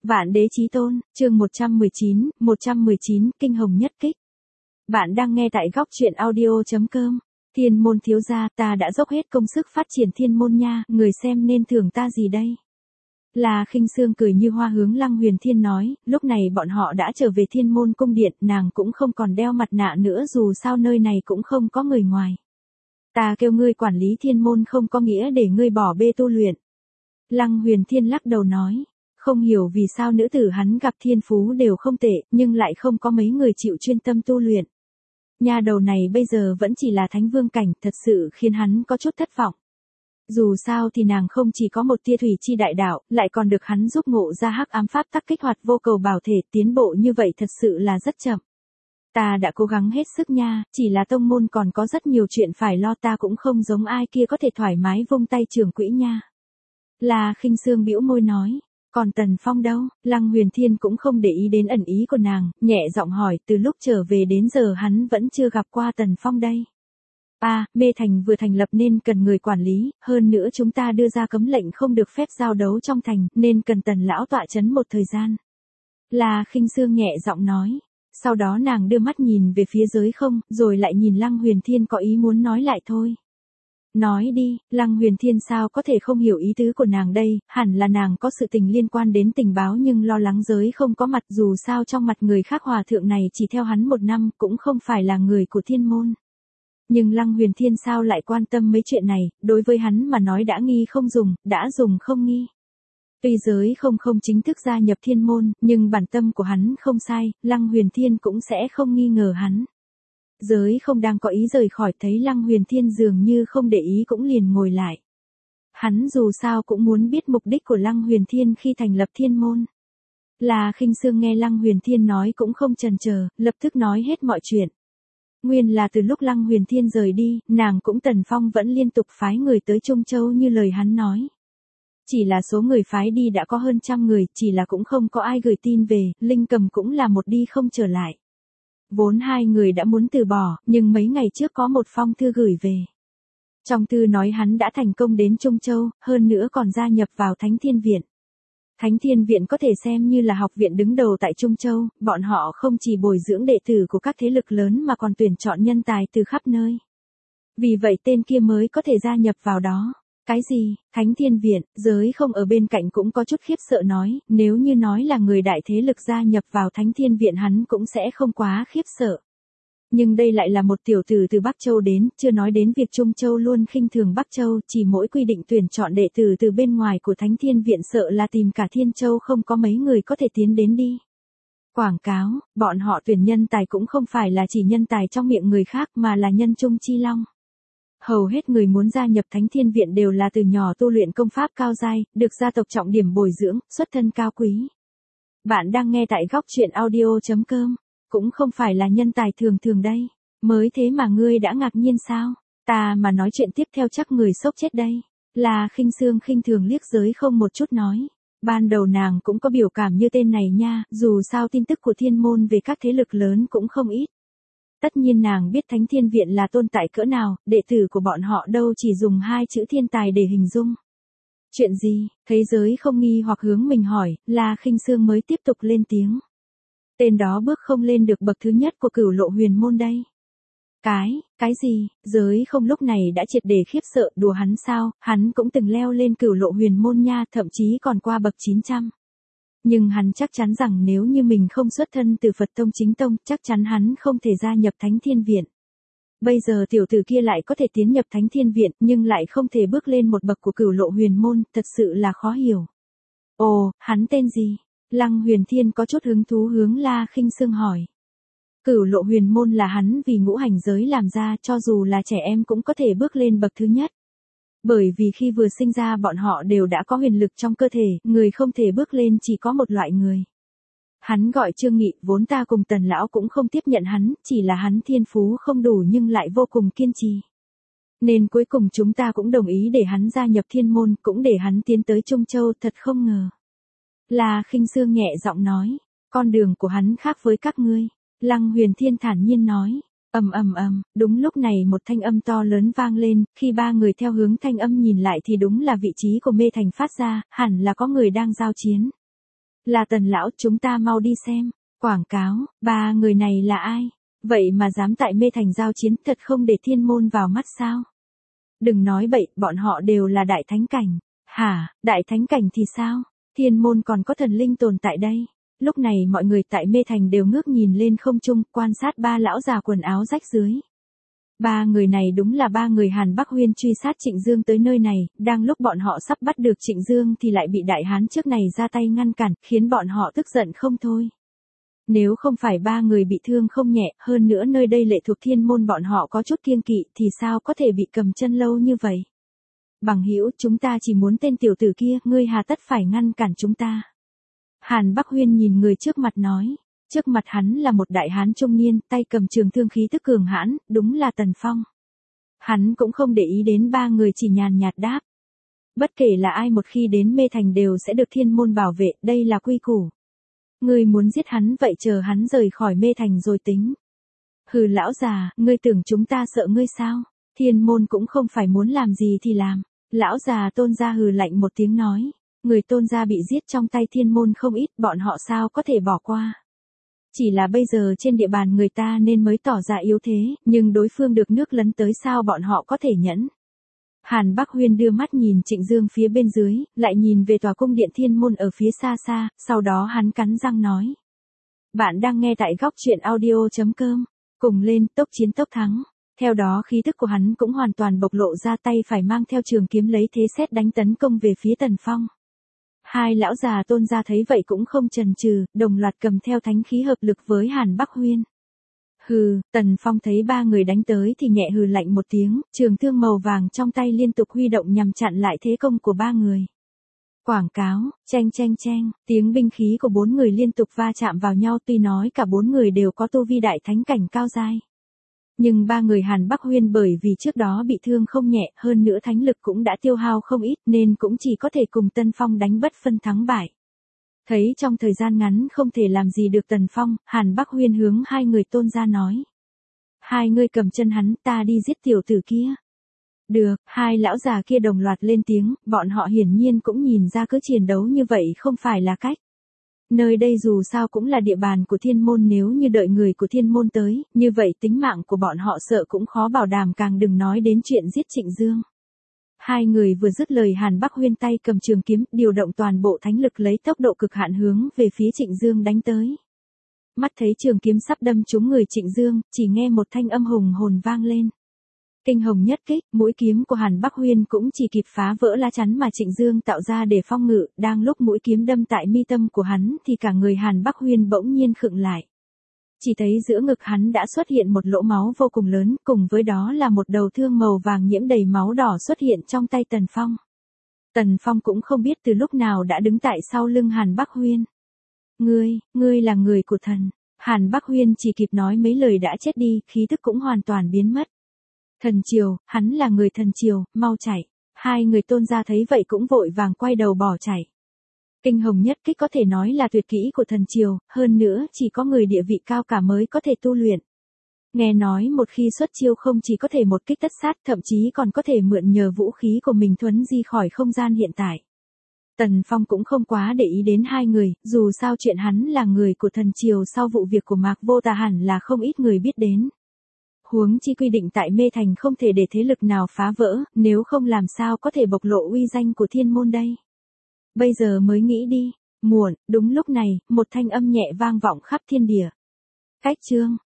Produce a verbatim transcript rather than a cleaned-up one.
Vạn đế chí tôn, chương một trăm mười chín, một trăm mười chín, kinh hồng nhất kích. Bạn đang nghe tại góc truyện audio chấm com. Thiên môn thiếu gia, ta đã dốc hết công sức phát triển thiên môn nha, người xem nên thưởng ta gì đây? Là Khinh Sương cười như hoa hướng Lăng Huyền Thiên nói, lúc này bọn họ đã trở về thiên môn cung điện, nàng cũng không còn đeo mặt nạ nữa dù sao nơi này cũng không có người ngoài. Ta kêu ngươi quản lý thiên môn không có nghĩa để ngươi bỏ bê tu luyện. Lăng Huyền Thiên lắc đầu nói. Không hiểu vì sao nữ tử hắn gặp thiên phú đều không tệ, nhưng lại không có mấy người chịu chuyên tâm tu luyện. Nha đầu này bây giờ vẫn chỉ là thánh vương cảnh, thật sự khiến hắn có chút thất vọng. Dù sao thì nàng không chỉ có một tia thủy chi đại đạo, lại còn được hắn giúp ngộ ra hắc ám pháp tắc kích hoạt vô cầu bảo thể, tiến bộ như vậy thật sự là rất chậm. Ta đã cố gắng hết sức nha, chỉ là tông môn còn có rất nhiều chuyện phải lo, ta cũng không giống ai kia có thể thoải mái vung tay trưởng quỹ nha. Là Khinh Sương bĩu môi nói. Còn Tần Phong đâu? Lăng Huyền Thiên cũng không để ý đến ẩn ý của nàng, nhẹ giọng hỏi, từ lúc trở về đến giờ hắn vẫn chưa gặp qua Tần Phong đây. À, Mê Thành vừa thành lập nên cần người quản lý, hơn nữa chúng ta đưa ra cấm lệnh không được phép giao đấu trong thành, nên cần Tần lão tọa chấn một thời gian. Là Khinh Sương nhẹ giọng nói. Sau đó nàng đưa mắt nhìn về phía giới không, rồi lại nhìn Lăng Huyền Thiên có ý muốn nói lại thôi. Nói đi, Lăng Huyền Thiên sao có thể không hiểu ý tứ của nàng đây, hẳn là nàng có sự tình liên quan đến tình báo nhưng lo lắng giới không có mặt, dù sao trong mặt người khác hòa thượng này chỉ theo hắn một năm cũng không phải là người của thiên môn. Nhưng Lăng Huyền Thiên sao lại quan tâm mấy chuyện này, đối với hắn mà nói đã nghi không dùng, đã dùng không nghi. Tuy giới không không chính thức gia nhập thiên môn, nhưng bản tâm của hắn không sai, Lăng Huyền Thiên cũng sẽ không nghi ngờ hắn. Giới không đang có ý rời khỏi, thấy Lăng Huyền Thiên dường như không để ý cũng liền ngồi lại. Hắn dù sao cũng muốn biết mục đích của Lăng Huyền Thiên khi thành lập thiên môn. Là Khinh Sương nghe Lăng Huyền Thiên nói cũng không chần chờ, lập tức nói hết mọi chuyện. Nguyên là từ lúc Lăng Huyền Thiên rời đi, nàng cũng Tần Phong vẫn liên tục phái người tới Trung Châu như lời hắn nói. Chỉ là số người phái đi đã có hơn trăm người, chỉ là cũng không có ai gửi tin về, Linh Cầm cũng là một đi không trở lại. Vốn hai người đã muốn từ bỏ, nhưng mấy ngày trước có một phong thư gửi về. Trong thư nói hắn đã thành công đến Trung Châu, hơn nữa còn gia nhập vào Thánh Thiên Viện. Thánh Thiên Viện có thể xem như là học viện đứng đầu tại Trung Châu, bọn họ không chỉ bồi dưỡng đệ tử của các thế lực lớn mà còn tuyển chọn nhân tài từ khắp nơi. Vì vậy tên kia mới có thể gia nhập vào đó. Cái gì, Thánh Thiên Viện, giới không ở bên cạnh cũng có chút khiếp sợ nói, nếu như nói là người đại thế lực gia nhập vào Thánh Thiên Viện hắn cũng sẽ không quá khiếp sợ. Nhưng đây lại là một tiểu tử từ Bắc Châu đến, chưa nói đến việc Trung Châu luôn khinh thường Bắc Châu, chỉ mỗi quy định tuyển chọn đệ tử từ bên ngoài của Thánh Thiên Viện sợ là tìm cả Thiên Châu không có mấy người có thể tiến đến đi. Quảng cáo, bọn họ tuyển nhân tài cũng không phải là chỉ nhân tài trong miệng người khác mà là nhân trung chi long. Hầu hết người muốn gia nhập Thánh Thiên Viện đều là từ nhỏ tu luyện công pháp cao giai, được gia tộc trọng điểm bồi dưỡng, xuất thân cao quý. Bạn đang nghe tại góc truyện audio chấm com, cũng không phải là nhân tài thường thường đây. Mới thế mà ngươi đã ngạc nhiên sao? Ta mà nói chuyện tiếp theo chắc người sốc chết đây. Là Khinh Sương khinh thường liếc giới không một chút nói. Ban đầu nàng cũng có biểu cảm như tên này nha, dù sao tin tức của thiên môn về các thế lực lớn cũng không ít. Tất nhiên nàng biết Thánh Thiên Viện là tồn tại cỡ nào, đệ tử của bọn họ đâu chỉ dùng hai chữ thiên tài để hình dung. Chuyện gì, thấy giới không nghi hoặc hướng mình hỏi, là Khinh Sương mới tiếp tục lên tiếng. Tên đó bước không lên được bậc thứ nhất của Cửu Lộ Huyền Môn đây. Cái, cái gì, giới không lúc này đã triệt để khiếp sợ, đùa hắn sao, hắn cũng từng leo lên Cửu Lộ Huyền Môn nha, thậm chí còn qua bậc chín trăm. Nhưng hắn chắc chắn rằng nếu như mình không xuất thân từ Phật Tông chính tông, chắc chắn hắn không thể gia nhập Thánh Thiên Viện. Bây giờ tiểu tử kia lại có thể tiến nhập Thánh Thiên Viện, nhưng lại không thể bước lên một bậc của Cửu Lộ Huyền Môn, thật sự là khó hiểu. Ồ, hắn tên gì? Lăng Huyền Thiên có chút hứng thú hướng La Khinh Sương hỏi. Cửu Lộ Huyền Môn là hắn vì ngũ hành giới làm ra, cho dù là trẻ em cũng có thể bước lên bậc thứ nhất. Bởi vì khi vừa sinh ra bọn họ đều đã có huyền lực trong cơ thể, người không thể bước lên chỉ có một loại người. Hắn gọi Trương Nghị, vốn ta cùng Tần lão cũng không tiếp nhận hắn, chỉ là hắn thiên phú không đủ nhưng lại vô cùng kiên trì. Nên cuối cùng chúng ta cũng đồng ý để hắn gia nhập thiên môn, cũng để hắn tiến tới Trung Châu, thật không ngờ. Là Khinh Sương nhẹ giọng nói, con đường của hắn khác với các ngươi. Lăng Huyền Thiên thản nhiên nói. Ầm ầm ầm, đúng lúc này một thanh âm to lớn vang lên, khi ba người theo hướng thanh âm nhìn lại thì đúng là vị trí của Mê Thành phát ra, hẳn là có người đang giao chiến. Là Tần lão, chúng ta mau đi xem. Quảng cáo, ba người này là ai? Vậy mà dám tại Mê Thành giao chiến, thật không để thiên môn vào mắt sao? Đừng nói bậy, bọn họ đều là đại thánh cảnh. Hả, đại thánh cảnh thì sao? Thiên môn còn có thần linh tồn tại đây. Lúc này mọi người tại Mê Thành đều ngước nhìn lên không trung, quan sát ba lão già quần áo rách rưới. Ba người này đúng là ba người Hàn Bắc Huyên truy sát Trịnh Dương tới nơi này, đang lúc bọn họ sắp bắt được Trịnh Dương thì lại bị đại hán trước này ra tay ngăn cản, khiến bọn họ tức giận không thôi. Nếu không phải ba người bị thương không nhẹ, hơn nữa nơi đây lệ thuộc thiên môn bọn họ có chút kiêng kỵ thì sao có thể bị cầm chân lâu như vậy. Bằng hữu, chúng ta chỉ muốn tên tiểu tử kia, ngươi hà tất phải ngăn cản chúng ta. Hàn Bắc Huyên nhìn người trước mặt nói. Trước mặt hắn là một đại hán trung niên, tay cầm trường thương khí tức cường hãn, đúng là Tần Phong. Hắn cũng không để ý đến ba người, chỉ nhàn nhạt đáp. Bất kể là ai một khi đến Mê Thành đều sẽ được thiên môn bảo vệ, đây là quy củ. Ngươi muốn giết hắn vậy chờ hắn rời khỏi Mê Thành rồi tính. Hừ lão già, ngươi tưởng chúng ta sợ ngươi sao? Thiên môn cũng không phải muốn làm gì thì làm. Lão già Tôn gia hừ lạnh một tiếng nói. Người Tôn gia bị giết trong tay thiên môn không ít, bọn họ sao có thể bỏ qua. Chỉ là bây giờ trên địa bàn người ta nên mới tỏ ra yếu thế, nhưng đối phương được nước lấn tới sao bọn họ có thể nhẫn. Hàn Bắc Huyên đưa mắt nhìn Trịnh Dương phía bên dưới, lại nhìn về tòa cung điện thiên môn ở phía xa xa, sau đó hắn cắn răng nói. Bạn đang nghe tại góc truyện audio chấm com, cùng lên tốc chiến tốc thắng. Theo đó khí tức của hắn cũng hoàn toàn bộc lộ ra, tay phải mang theo trường kiếm lấy thế sét đánh tấn công về phía Tần Phong. Hai lão già Tôn gia thấy vậy cũng không chần chừ, đồng loạt cầm theo thánh khí hợp lực với Hàn Bắc Huyên. Hừ, Tần Phong thấy ba người đánh tới thì nhẹ hừ lạnh một tiếng, trường thương màu vàng trong tay liên tục huy động nhằm chặn lại thế công của ba người. Quảng cáo, cheng cheng cheng, tiếng binh khí của bốn người liên tục va chạm vào nhau, tuy nói cả bốn người đều có tu vi đại thánh cảnh cao giai. Nhưng ba người Hàn Bắc Huyên bởi vì trước đó bị thương không nhẹ, hơn nữa thánh lực cũng đã tiêu hao không ít nên cũng chỉ có thể cùng Tần Phong đánh bất phân thắng bại. Thấy trong thời gian ngắn không thể làm gì được Tần Phong, Hàn Bắc Huyên hướng hai người Tôn gia nói. Hai người cầm chân hắn, ta đi giết tiểu tử kia. Được, hai lão già kia đồng loạt lên tiếng, bọn họ hiển nhiên cũng nhìn ra cứ chiến đấu như vậy không phải là cách. Nơi đây dù sao cũng là địa bàn của thiên môn, nếu như đợi người của thiên môn tới, như vậy tính mạng của bọn họ sợ cũng khó bảo đảm, càng đừng nói đến chuyện giết Trịnh Dương. Hai người vừa dứt lời, Hàn Bắc Huyên tay cầm trường kiếm, điều động toàn bộ thánh lực lấy tốc độ cực hạn hướng về phía Trịnh Dương đánh tới. Mắt thấy trường kiếm sắp đâm trúng người Trịnh Dương, chỉ nghe một thanh âm hùng hồn vang lên. Kinh hồng nhất kích, mũi kiếm của Hàn Bắc Huyên cũng chỉ kịp phá vỡ lá chắn mà Trịnh Dương tạo ra để phong ngự, đang lúc mũi kiếm đâm tại mi tâm của hắn thì cả người Hàn Bắc Huyên bỗng nhiên khựng lại. Chỉ thấy giữa ngực hắn đã xuất hiện một lỗ máu vô cùng lớn, cùng với đó là một đầu thương màu vàng nhiễm đầy máu đỏ xuất hiện trong tay Tần Phong. Tần Phong cũng không biết từ lúc nào đã đứng tại sau lưng Hàn Bắc Huyên. Ngươi, ngươi là người của thần. Hàn Bắc Huyên chỉ kịp nói mấy lời đã chết đi, khí tức cũng hoàn toàn biến mất. Thần triều, hắn là người thần triều, mau chạy. Hai người Tôn gia thấy vậy cũng vội vàng quay đầu bỏ chạy. Kinh hồng nhất kích có thể nói là tuyệt kỹ của thần triều, hơn nữa chỉ có người địa vị cao cả mới có thể tu luyện. Nghe nói một khi xuất chiêu không chỉ có thể một kích tất sát, thậm chí còn có thể mượn nhờ vũ khí của mình thuấn di khỏi không gian hiện tại. Tần Phong cũng không quá để ý đến hai người, dù sao chuyện hắn là người của thần triều sau vụ việc của Mạc Vô Tà hẳn là không ít người biết đến. Huống chi quy định tại Mê Thành không thể để thế lực nào phá vỡ, nếu không làm sao có thể bộc lộ uy danh của thiên môn đây. Bây giờ mới nghĩ đi, muộn, đúng lúc này, một thanh âm nhẹ vang vọng khắp thiên địa. Cách chương,